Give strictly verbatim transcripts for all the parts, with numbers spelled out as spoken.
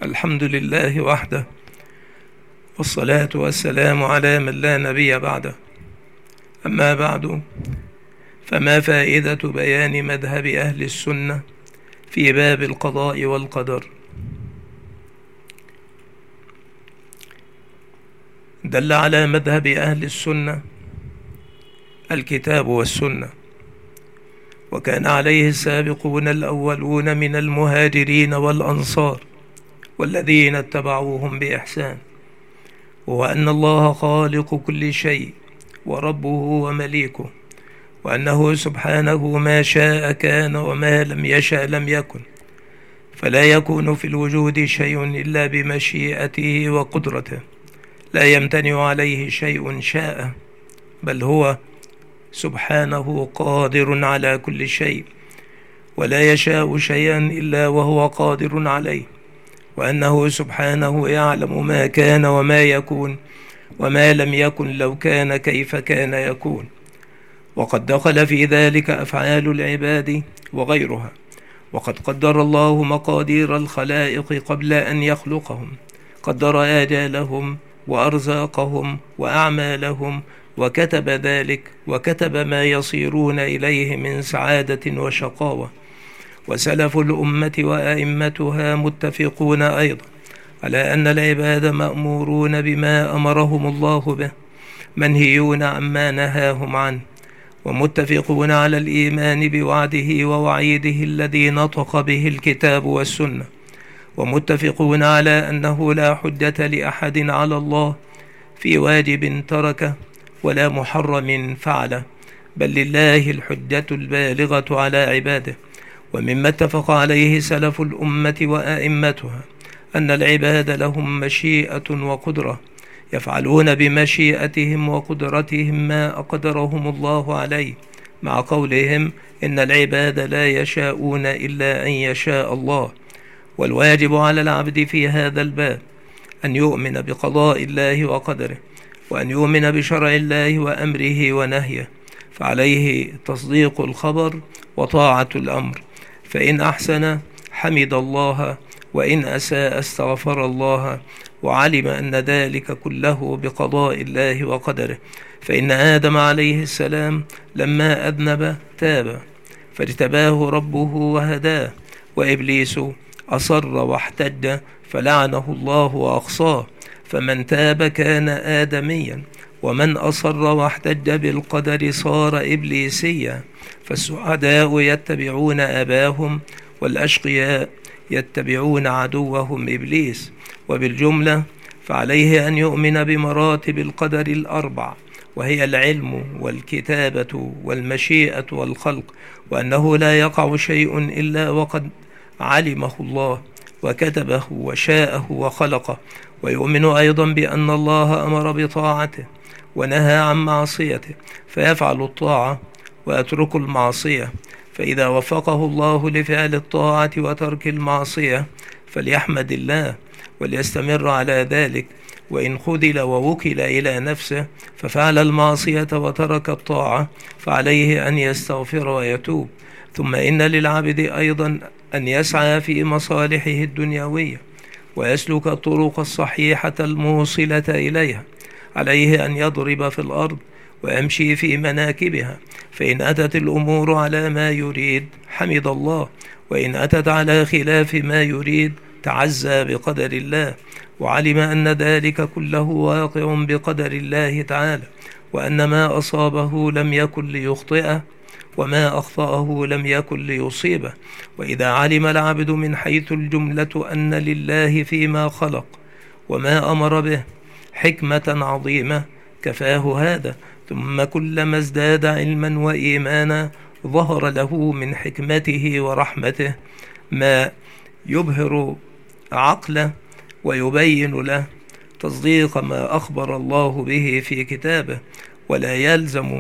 الحمد لله وحده، والصلاة والسلام على من لا نبي بعده. أما بعد، فما فائدة بيان مذهب أهل السنة في باب القضاء والقدر؟ دل على مذهب أهل السنة الكتاب والسنة، وكان عليه السابقون الأولون من المهاجرين والأنصار والذين اتبعوهم بإحسان، وهو أن الله خالق كل شيء وربه ومليكه، وأنه سبحانه ما شاء كان وما لم يشأ لم يكن، فلا يكون في الوجود شيء إلا بمشيئته وقدرته، لا يمتنع عليه شيء شاء، بل هو سبحانه قادر على كل شيء، ولا يشاء شيئا إلا وهو قادر عليه، وأنه سبحانه يعلم ما كان وما يكون وما لم يكن لو كان كيف كان يكون. وقد دخل في ذلك أفعال العباد وغيرها، وقد قدر الله مقادير الخلائق قبل أن يخلقهم، قدر آجالهم وأرزاقهم وأعمالهم، وكتب ذلك، وكتب ما يصيرون إليه من سعادة وشقاوة. وسلف الأمة وأئمتها متفقون أيضا على أن العباد مأمورون بما أمرهم الله به، منهيون عما نهاهم عنه، ومتفقون على الإيمان بوعده ووعيده الذي نطق به الكتاب والسنة، ومتفقون على أنه لا حجة لأحد على الله في واجب تركه ولا محرم فعله، بل لله الحجة البالغة على عباده. ومما اتفق عليه سلف الأمة وأئمتها أن العباد لهم مشيئة وقدرة، يفعلون بمشيئتهم وقدرتهم ما أقدرهم الله عليه، مع قولهم إن العباد لا يشاءون إلا أن يشاء الله. والواجب على العبد في هذا الباب أن يؤمن بقضاء الله وقدره، وأن يؤمن بشرع الله وأمره ونهيه، فعليه تصديق الخبر وطاعة الأمر، فإن أحسن حمد الله، وإن أساء استغفر الله، وعلم أن ذلك كله بقضاء الله وقدره. فإن آدم عليه السلام لما أذنب تاب فاجتباه ربه وهداه، وإبليس أصر واحتج فلعنه الله وأقصاه، فمن تاب كان آدميا، ومن أصر واحتج بالقدر صار إبليسيا. فالسعداء يتبعون أباهم، والأشقياء يتبعون عدوهم إبليس. وبالجملة فعليه أن يؤمن بمراتب القدر الأربع، وهي العلم والكتابة والمشيئة والخلق، وأنه لا يقع شيء إلا وقد علمه الله وكتبه وشاءه وخلقه. ويؤمن أيضا بأن الله أمر بطاعته ونهى عن معصيته، فيفعل الطاعة ويترك المعصية، فإذا وفقه الله لفعل الطاعة وترك المعصية فليحمد الله وليستمر على ذلك. وإن خذل ووكل إلى نفسه ففعل المعصية وترك الطاعة فعليه أن يستغفر ويتوب. ثم إن للعبد أيضا أن يسعى في مصالحه الدنيوية ويسلك الطرق الصحيحة الموصلة إليها، عليه أن يضرب في الأرض ويمشي في مناكبها، فإن أتت الأمور على ما يريد حمد الله، وإن أتت على خلاف ما يريد تعزى بقدر الله، وعلم أن ذلك كله واقع بقدر الله تعالى، وأن ما أصابه لم يكن ليخطئه، وما أخطأه لم يكن ليصيبه. وإذا علم العبد من حيث الجملة أن لله فيما خلق وما أمر به حكمة عظيمة كفاه هذا، ثم كلما ازداد علما وإيمانا ظهر له من حكمته ورحمته ما يبهر عقله ويبين له تصديق ما أخبر الله به في كتابه. ولا يلزم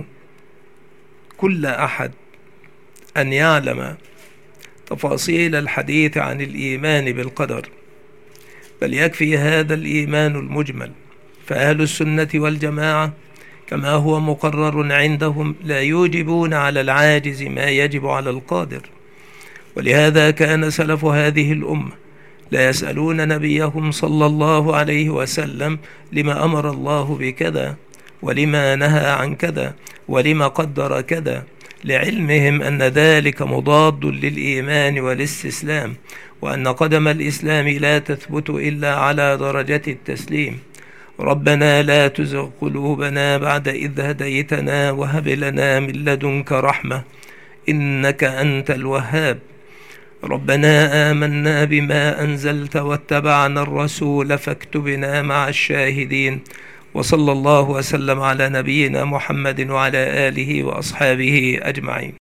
كل أحد أن يعلم تفاصيل الحديث عن الإيمان بالقدر، بل يكفي هذا الإيمان المجمل. فأهل السنة والجماعة كما هو مقرر عندهم لا يوجبون على العاجز ما يجب على القادر، ولهذا كان سلف هذه الأمة لا يسألون نبيهم صلى الله عليه وسلم لما أمر الله بكذا، ولما نهى عن كذا، ولما قدر كذا، لعلمهم أن ذلك مضاد للإيمان والاستسلام، وأن قدم الإسلام لا تثبت إلا على درجة التسليم. ربنا لا تزغ قلوبنا بعد إذ هديتنا وهب لنا من لدنك رحمة إنك أنت الوهاب. ربنا آمنا بما أنزلت واتبعنا الرسول فاكتبنا مع الشاهدين. وصلى الله وسلم على نبينا محمد وعلى آله وأصحابه أجمعين.